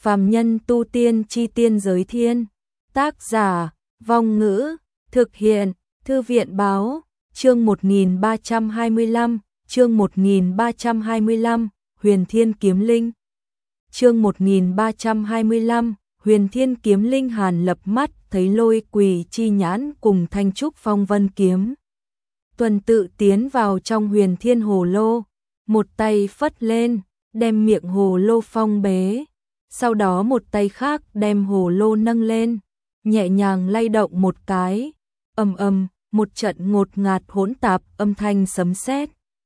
Phàm nhân tu tiên chi tiên giới thiên. Tác giả, Vong Ngữ, thực hiện, Thư viện Báo, chương 1325, chương 1325, Huyền Thiên Kiếm Linh. Chương 1325, Huyền Thiên Kiếm Linh. Hàn Lập mắt thấy Lôi Quỷ chi nhãn cùng Thanh Trúc Phong Vân kiếm tuần tự tiến vào trong Huyền Thiên Hồ Lô, một tay phất lên, đem miệng hồ lô phong bế, sau đó một tay khác đem hồ lô nâng lên, nhẹ nhàng lay động một cái, ầm ầm, một trận ngột ngạt hỗn tạp âm thanh sấm sét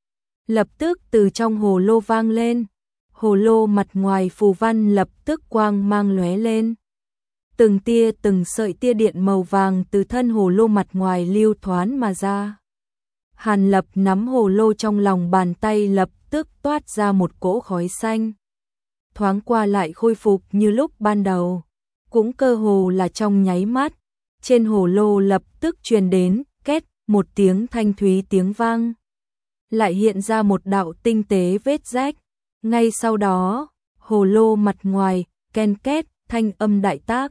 lập tức từ trong hồ lô vang lên. Hồ lô mặt ngoài phù văn lập tức quang mang lóe lên. Từng tia từng sợi tia điện màu vàng từ thân hồ lô mặt ngoài lưu thoán mà ra. Hàn Lập nắm hồ lô trong lòng bàn tay, lập tức toát ra một cỗ khói xanh. Thoáng qua lại khôi phục như lúc ban đầu, cũng cơ hồ là trong nháy mắt. Trên hồ lô lập tức truyền đến két một tiếng thanh thúy tiếng vang. Lại hiện ra một đạo tinh tế vết rách. Ngay sau đó, hồ lô mặt ngoài ken két thanh âm đại tác.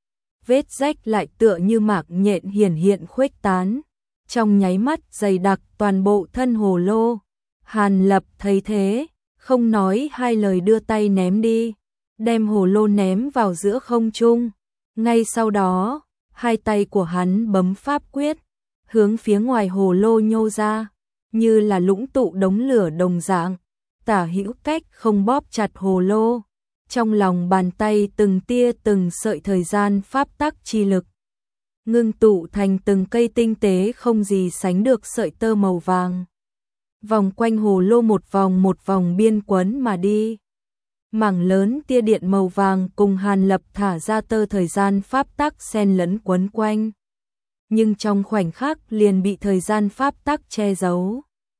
Vết rách lại tựa như mạc nhện hiển hiện khuếch tán, trong nháy mắt dày đặc toàn bộ thân hồ lô. Hàn Lập thấy thế, không nói hai lời đưa tay ném đi, đem hồ lô ném vào giữa không trung. Ngay sau đó, hai tay của hắn bấm pháp quyết, hướng phía ngoài hồ lô nhô ra, như là lũng tụ đống lửa đồng dạng, tả hữu cách không bóp chặt hồ lô. Trong lòng bàn tay từng tia từng sợi thời gian pháp tắc chi lực, ngưng tụ thành từng cây tinh tế không gì sánh được sợi tơ màu vàng. Vòng quanh hồ lô một vòng biên quấn mà đi. Mảng lớn tia điện màu vàng cùng Hàn Lập thả ra tơ thời gian pháp tắc xen lẫn quấn quanh. Nhưng trong khoảnh khắc liền bị thời gian pháp tắc che giấu.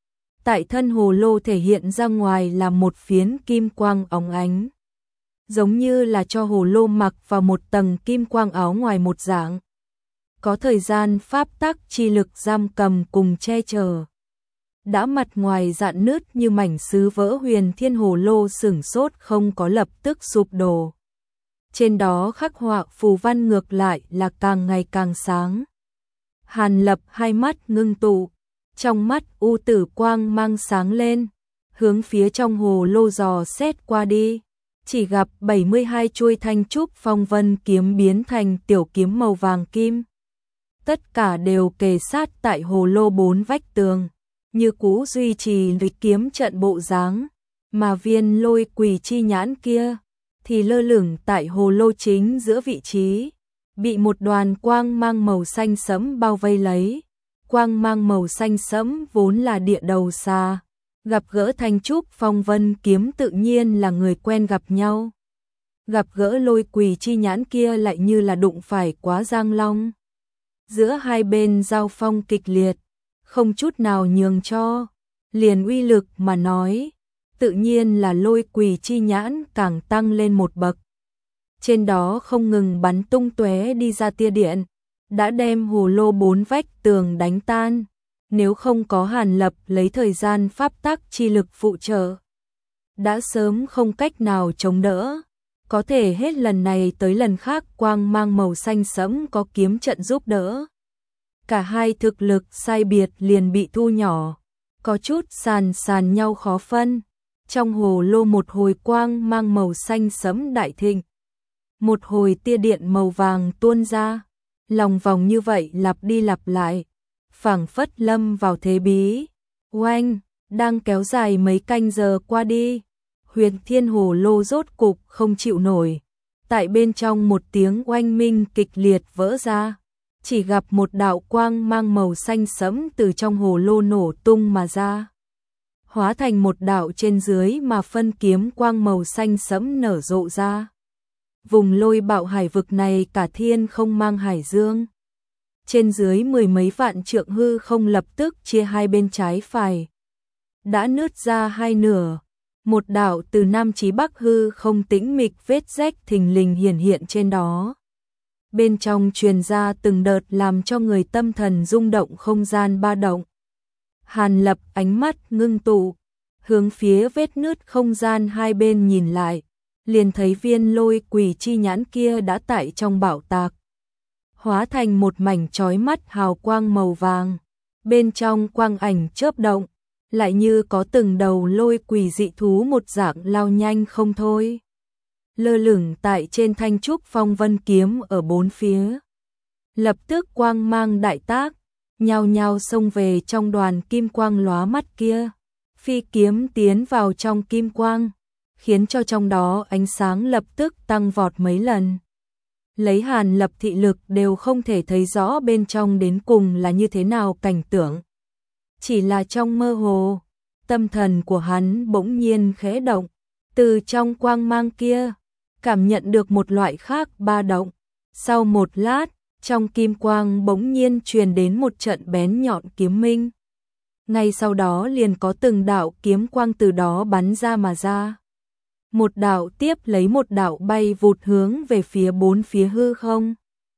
Tại thân hồ lô thể hiện ra ngoài là một phiến kim quang óng ánh, giống như là cho hồ lô mặc vào một tầng kim quang áo ngoài một dạng. Có thời gian pháp tắc chi lực giam cầm cùng che chở. Đã mặt ngoài rạn nứt như mảnh sứ vỡ, Huyền Thiên Hồ Lô sửng sốt không có lập tức sụp đổ. Trên đó khắc họa phù văn ngược lại là càng ngày càng sáng. Hàn Lập hai mắt ngưng tụ, trong mắt u tử quang mang sáng lên, hướng phía trong hồ lô dò xét qua đi. Chỉ gặp 72 chuôi Thanh Trúc Phong Vân kiếm biến thành tiểu kiếm màu vàng kim. Tất cả đều kề sát tại hồ lô bốn vách tường, như cũ duy trì lịch kiếm trận bộ dáng, mà viên Lôi Quỷ chi nhãn kia thì lơ lửng tại hồ lô chính giữa vị trí, bị một đoàn quang mang màu xanh sẫm bao vây lấy. Quang mang màu xanh sẫm vốn là địa đầu xa, gặp gỡ Thanh Trúc Phong Vân kiếm tự nhiên là người quen gặp nhau. Gặp gỡ Lôi Quỷ chi nhãn kia lại như là đụng phải Quá Giang Long. Giữa hai bên giao phong kịch liệt, không chút nào nhường cho. Liền uy lực mà nói, tự nhiên là Lôi Quỷ chi nhãn càng tăng lên một bậc. Trên đó không ngừng bắn tung tóe đi ra tia điện, đã đem hồ lô bốn vách tường đánh tan. Nếu không có Hàn Lập lấy thời gian pháp tắc chi lực phụ trợ, đã sớm không cách nào chống đỡ. Có thể hết lần này tới lần khác quang mang màu xanh sẫm có kiếm trận giúp đỡ. Cả hai thực lực sai biệt liền bị thu nhỏ, có chút sàn nhau khó phân. Trong hồ lô một hồi quang mang màu xanh sẫm đại thịnh, một hồi tia điện màu vàng tuôn ra, lòng vòng như vậy lặp đi lặp lại, phảng phất lâm vào thế bí. Oanh, đang kéo dài mấy canh giờ qua đi, Huyền Thiên Hồ Lô rốt cục không chịu nổi. Tại bên trong một tiếng oanh minh kịch liệt vỡ ra, chỉ gặp một đạo quang mang màu xanh sẫm từ trong hồ lô nổ tung mà ra, hóa thành một đạo trên dưới mà phân kiếm quang màu xanh sẫm nở rộ ra. Vùng Lôi Bạo hải vực này cả thiên không mang hải dương, trên dưới mười mấy vạn trượng hư không lập tức chia hai bên trái phải, đã nứt ra hai nửa. Một đạo từ nam chí bắc hư không tĩnh mịch vết rách thình lình hiển hiện trên đó. Bên trong truyền ra từng đợt làm cho người tâm thần rung động không gian ba động. Hàn Lập ánh mắt ngưng tụ, hướng phía vết nứt không gian hai bên nhìn lại, liền thấy viên lôi quỷ chi nhãn kia đã tại trong bảo tạc, hóa thành một mảnh chói mắt hào quang màu vàng, bên trong quang ảnh chớp động, lại như có từng đầu lôi quỷ dị thú một dạng lao nhanh không thôi, lơ lửng tại trên thanh trúc phong vân kiếm ở bốn phía. Lập tức quang mang đại tác, nhao nhao xông về trong đoàn kim quang lóa mắt kia, phi kiếm tiến vào trong kim quang, khiến cho trong đó ánh sáng lập tức tăng vọt mấy lần. Lấy Hàn Lập thị lực đều không thể thấy rõ bên trong đến cùng là như thế nào cảnh tượng. Chỉ là trong mơ hồ, tâm thần của hắn bỗng nhiên khẽ động, từ trong quang mang kia, cảm nhận được một loại khác ba động. Sau một lát, trong kim quang bỗng nhiên truyền đến một trận bén nhọn kiếm minh. Ngay sau đó liền có từng đạo kiếm quang từ đó bắn ra mà ra. Một đạo tiếp lấy một đạo bay vụt hướng về phía bốn phía hư không.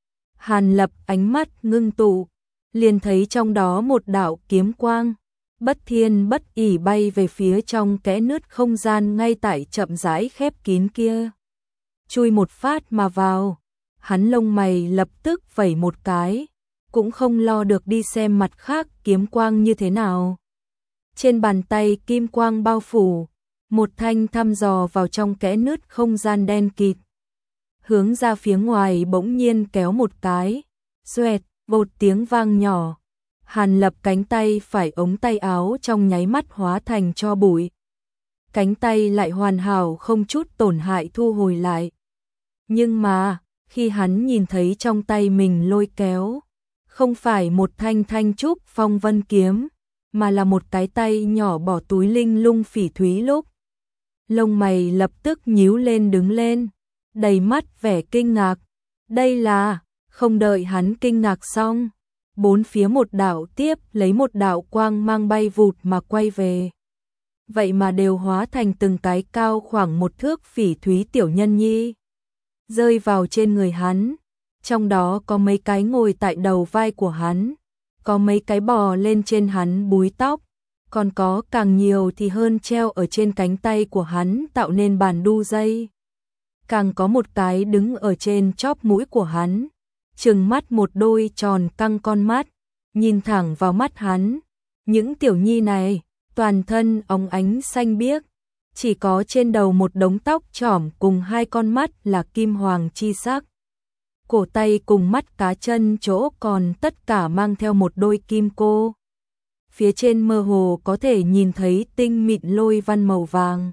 Hàn Lập ánh mắt ngưng tụ, liền thấy trong đó một đạo kiếm quang, bất thiên bất ỉ bay về phía trong kẽ nứt không gian ngay tại chậm rãi khép kín kia. Chui một phát mà vào, hắn lông mày lập tức vẩy một cái, cũng không lo được đi xem mặt khác kiếm quang như thế nào. Trên bàn tay kim quang bao phủ, một thanh thăm dò vào trong kẽ nứt không gian đen kịt. Hướng ra phía ngoài bỗng nhiên kéo một cái, xoẹt, một tiếng vang nhỏ. Hàn Lập cánh tay phải ống tay áo trong nháy mắt hóa thành tro bụi. Cánh tay lại hoàn hảo không chút tổn hại thu hồi lại. Nhưng mà, khi hắn nhìn thấy trong tay mình lôi kéo, không phải một thanh thanh trúc phong vân kiếm, mà là một cái tay nhỏ bỏ túi linh lung phỉ thúy lúc. Lông mày lập tức nhíu lên đứng lên, đầy mắt vẻ kinh ngạc. Đây là, không đợi hắn kinh ngạc xong, bốn phía một đạo tiếp lấy một đạo quang mang bay vụt mà quay về. Vậy mà đều hóa thành từng cái cao khoảng một thước phỉ thúy tiểu nhân nhi, rơi vào trên người hắn. Trong đó có mấy cái ngồi tại đầu vai của hắn, có mấy cái bò lên trên hắn búi tóc, còn có càng nhiều thì hơn treo ở trên cánh tay của hắn tạo nên bàn đu dây. Càng có một cái đứng ở trên chóp mũi của hắn, trừng mắt một đôi tròn căng con mắt, nhìn thẳng vào mắt hắn. Những tiểu nhi này, toàn thân óng ánh xanh biếc, chỉ có trên đầu một đống tóc trỏm cùng hai con mắt là kim hoàng chi sắc. Cổ tay cùng mắt cá chân chỗ còn tất cả mang theo một đôi kim cô. Phía trên mơ hồ có thể nhìn thấy tinh mịn lôi văn màu vàng.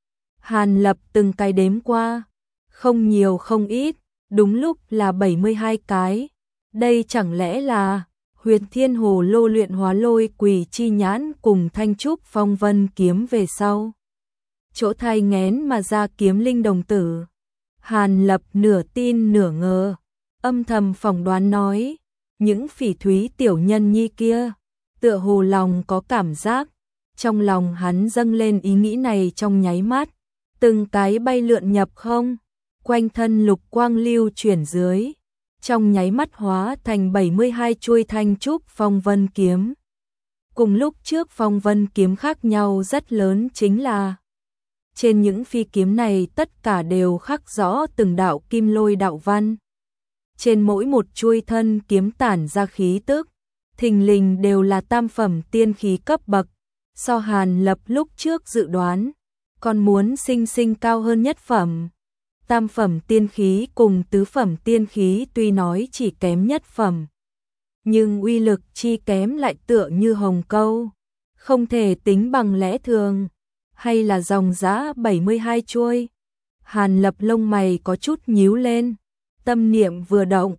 Hàn Lập từng cái đếm qua, không nhiều không ít, đúng lúc là 72 cái. Đây chẳng lẽ là Huyền Thiên Hồ Lô luyện hóa lôi quỷ chi nhãn cùng thanh trúc phong vân kiếm về sau. Chỗ thai nghén mà ra kiếm linh đồng tử. Hàn Lập nửa tin nửa ngờ, âm thầm phỏng đoán nói, những phỉ thúy tiểu nhân nhi kia, tựa hồ lòng có cảm giác. Trong lòng hắn dâng lên ý nghĩ này trong nháy mắt, từng cái bay lượn nhập không, quanh thân lục quang lưu chuyển dưới, trong nháy mắt hóa thành 72 chuôi thanh trúc phong vân kiếm. Cùng lúc trước phong vân kiếm khác nhau rất lớn chính là, trên những phi kiếm này tất cả đều khắc rõ từng đạo kim lôi đạo văn. Trên mỗi một chuôi thân kiếm tản ra khí tức, thình lình đều là tam phẩm tiên khí cấp bậc, so Hàn Lập lúc trước dự đoán, còn muốn sinh cao hơn nhất phẩm. Tam phẩm tiên khí cùng tứ phẩm tiên khí tuy nói chỉ kém nhất phẩm, nhưng uy lực chi kém lại tựa như hồng câu, không thể tính bằng lẽ thường. Hay là dòng giá 72 chuôi? Hàn Lập lông mày có chút nhíu lên, tâm niệm vừa động,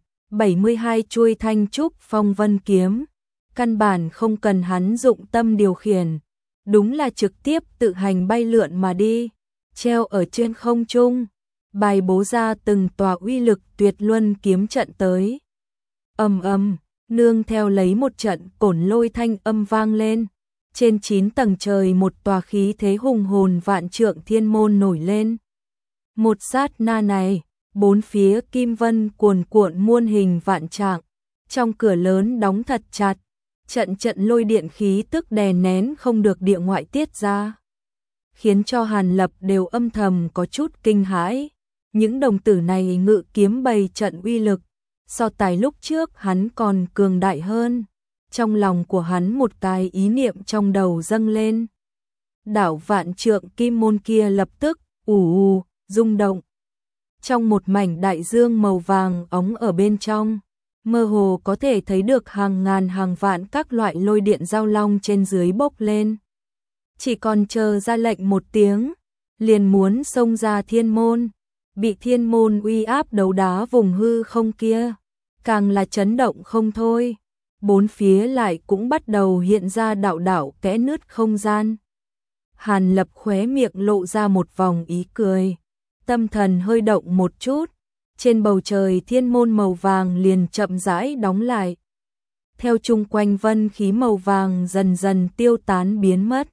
72 chuôi thanh trúc phong vân kiếm, căn bản không cần hắn dụng tâm điều khiển, đúng là trực tiếp tự hành bay lượn mà đi, treo ở trên không trung, bài bố ra từng tòa uy lực tuyệt luân kiếm trận tới. Ầm ầm, nương theo lấy một trận cổn lôi thanh âm vang lên, trên 9 tầng trời một tòa khí thế hùng hồn vạn trượng thiên môn nổi lên. Một sát na này, bốn phía kim vân cuồn cuộn muôn hình vạn trạng, trong cửa lớn đóng thật chặt, trận lôi điện khí tức đè nén không được địa ngoại tiết ra. khiến cho Hàn Lập đều âm thầm có chút kinh hãi. Những đồng tử này ngự kiếm bày trận uy lực, so tài lúc trước hắn còn cường đại hơn. Trong lòng của hắn một cái ý niệm trong đầu dâng lên. Đảo vạn trượng kim môn kia lập tức rung động. Trong một mảnh đại dương màu vàng óng ở bên trong, mơ hồ có thể thấy được hàng ngàn hàng vạn các loại lôi điện giao long trên dưới bốc lên. Chỉ còn chờ ra lệnh một tiếng, liền muốn xông ra thiên môn, bị thiên môn uy áp đấu đá vùng hư không kia, càng là chấn động không thôi. Bốn phía lại cũng bắt đầu hiện ra đạo đạo kẽ nứt không gian. Hàn Lập khóe miệng lộ ra một vòng ý cười, tâm thần hơi động một chút, trên bầu trời thiên môn màu vàng liền chậm rãi đóng lại. Theo chung quanh vân khí màu vàng dần dần tiêu tán biến mất.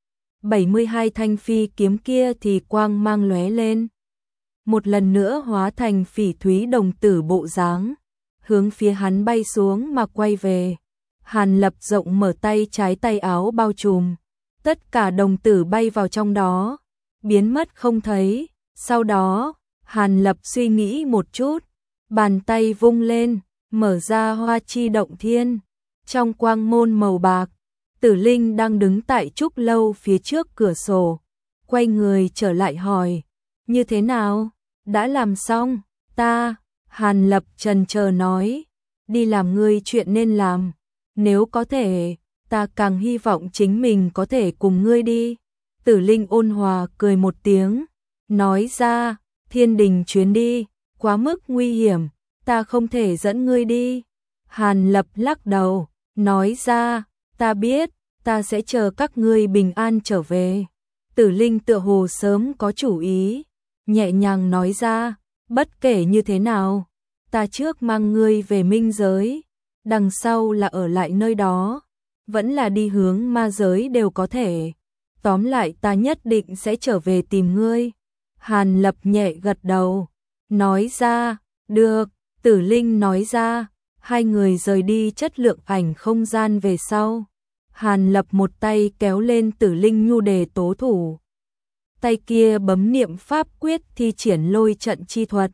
72 thanh phi kiếm kia thì quang mang lóe lên, một lần nữa hóa thành phỉ thúy đồng tử bộ dáng, hướng phía hắn bay xuống mà quay về. Hàn Lập rộng mở tay trái, tay áo bao trùm, tất cả đồng tử bay vào trong đó, biến mất không thấy. Sau đó, Hàn Lập suy nghĩ một chút, bàn tay vung lên, mở ra hoa chi động thiên. Trong quang môn màu bạc, Tử Linh đang đứng tại trúc lâu phía trước cửa sổ, quay người trở lại hỏi, như thế nào, đã làm xong? Hàn Lập chần chờ nói, đi làm ngươi chuyện nên làm, nếu có thể, ta càng hy vọng chính mình có thể cùng ngươi đi. Tử Linh ôn hòa cười một tiếng, nói ra, thiên đình chuyến đi, quá mức nguy hiểm, ta không thể dẫn ngươi đi. Hàn Lập lắc đầu, nói ra, ta biết, ta sẽ chờ các ngươi bình an trở về. Tử Linh tựa hồ sớm có chủ ý, nhẹ nhàng nói ra, bất kể như thế nào, ta trước mang ngươi về minh giới, đằng sau là ở lại nơi đó, vẫn là đi hướng ma giới đều có thể. Tóm lại ta nhất định sẽ trở về tìm ngươi. Hàn Lập nhẹ gật đầu, nói ra, được. Tử Linh nói ra, hai người rời đi chất lượng ảnh không gian về sau. Hàn Lập một tay kéo lên Tử Linh nhu đề tố thủ, tay kia bấm niệm pháp quyết thi triển lôi trận chi thuật.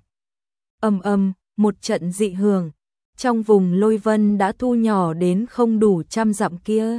Một trận dị hưởng, trong vùng lôi vân đã thu nhỏ đến không đủ 100 dặm kia.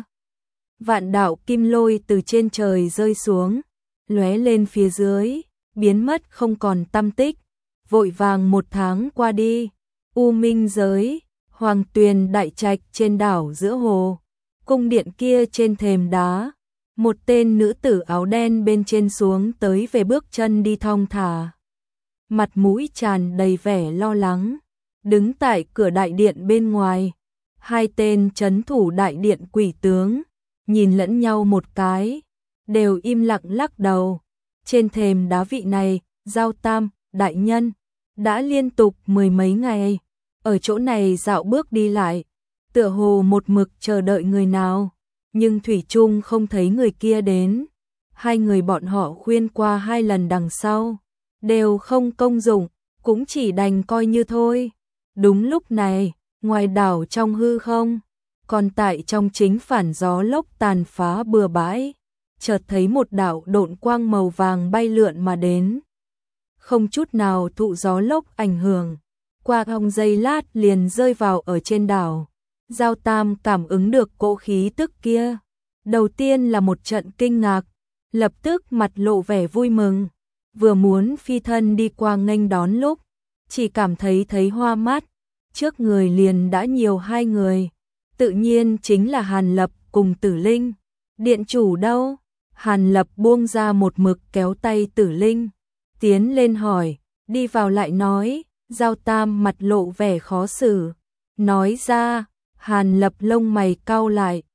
Vạn đạo kim lôi từ trên trời rơi xuống, lóe lên phía dưới, biến mất không còn tăm tích. Vội vàng một tháng qua đi, U Minh giới, Hoàng Tuyền đại trạch trên đảo giữa hồ, cung điện kia trên thềm đá, một tên nữ tử áo đen bên trên xuống tới về bước chân đi thong thả, mặt mũi tràn đầy vẻ lo lắng, đứng tại cửa đại điện bên ngoài. Hai tên trấn thủ đại điện quỷ tướng nhìn lẫn nhau một cái, đều im lặng lắc đầu. Trên thềm đá vị này, Giao Tam đại nhân đã liên tục 10 mấy ngày ở chỗ này dạo bước đi lại, tựa hồ một mực chờ đợi người nào, nhưng thủy chung không thấy người kia đến. Hai người bọn họ khuyên qua 2 lần đằng sau, đều không công dụng, cũng chỉ đành coi như thôi. Đúng lúc này, ngoài đảo trong hư không, còn tại trong chính phản gió lốc tàn phá bừa bãi, chợt thấy một đạo độn quang màu vàng bay lượn mà đến. Không chút nào thụ gió lốc ảnh hưởng, qua hong giây lát liền rơi vào ở trên đảo. Giao Tam cảm ứng được cỗ khí tức kia, đầu tiên là một trận kinh ngạc, lập tức mặt lộ vẻ vui mừng, vừa muốn phi thân đi qua nghênh đón lúc, chỉ cảm thấy hoa mắt, trước người liền đã nhiều 2 người, tự nhiên chính là Hàn Lập cùng Tử Linh. Điện chủ đâu? Hàn Lập buông ra một mực kéo tay Tử Linh, tiến lên hỏi, đi vào lại nói. Giao Tam mặt lộ vẻ khó xử, nói ra. Hàn Lập lông mày cau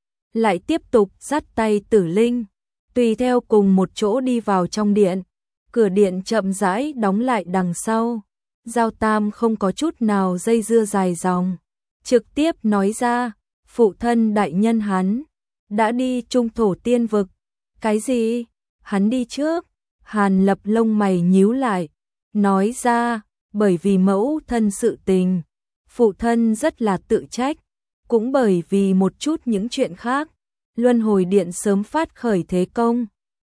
lại tiếp tục dắt tay Tử Linh, tùy theo cùng một chỗ đi vào trong điện. Cửa điện chậm rãi đóng lại đằng sau. Giao Tam không có chút nào dây dưa dài dòng, trực tiếp nói ra, phụ thân đại nhân hắn đã đi trung thổ tiên vực. Cái gì? Hắn đi trước? Hàn Lập lông mày nhíu lại, nói ra, bởi vì mẫu thân sự tình, phụ thân rất là tự trách, cũng bởi vì một chút những chuyện khác, Luân Hồi Điện sớm phát khởi thế công,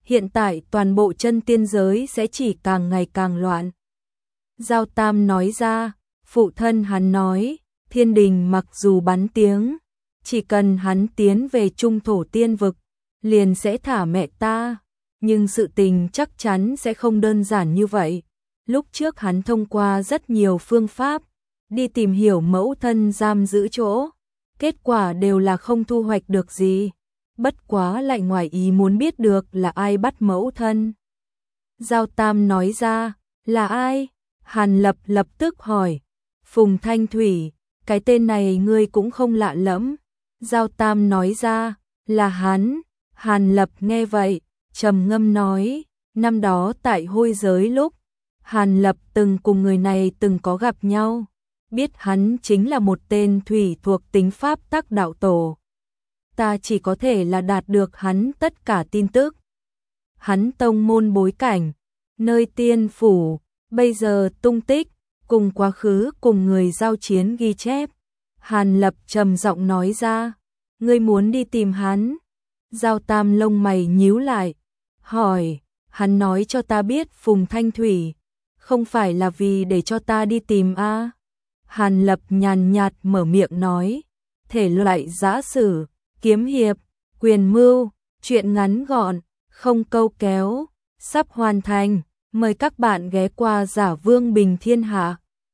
hiện tại toàn bộ chân tiên giới sẽ chỉ càng ngày càng loạn. Giao Tam nói ra, phụ thân hắn nói, thiên đình mặc dù bắn tiếng, chỉ cần hắn tiến về trung thổ tiên vực, liền sẽ thả mẹ ta, nhưng sự tình chắc chắn sẽ không đơn giản như vậy. Lúc trước hắn thông qua rất nhiều phương pháp, đi tìm hiểu mẫu thân giam giữ chỗ, kết quả đều là không thu hoạch được gì, bất quá lại ngoài ý muốn biết được là ai bắt mẫu thân. Giao Tam nói ra, là ai? Hàn Lập lập tức hỏi, Phùng Thanh Thủy, cái tên này ngươi cũng không lạ lẫm. Giao Tam nói ra, là hắn. Hàn Lập nghe vậy, trầm ngâm nói, năm đó tại hôi giới lúc, Hàn Lập từng cùng người này từng có gặp nhau, biết hắn chính là một tên thủy thuộc tính pháp tắc đạo tổ. Ta chỉ có thể là đạt được hắn tất cả tin tức. Hắn tông môn bối cảnh, nơi tiên phủ, bây giờ tung tích, cùng quá khứ cùng người giao chiến ghi chép. Hàn Lập trầm giọng nói ra, ngươi muốn đi tìm hắn? Giao Tam lông mày nhíu lại, hỏi, hắn nói cho ta biết Phùng Thanh Thủy, không phải là vì để cho ta đi tìm a? Hàn Lập nhàn nhạt mở miệng nói, thể loại giã sử, kiếm hiệp, quyền mưu, truyện ngắn gọn, không câu kéo, sắp hoàn thành, mời các bạn ghé qua Giả Vương Bình Thiên Hạ.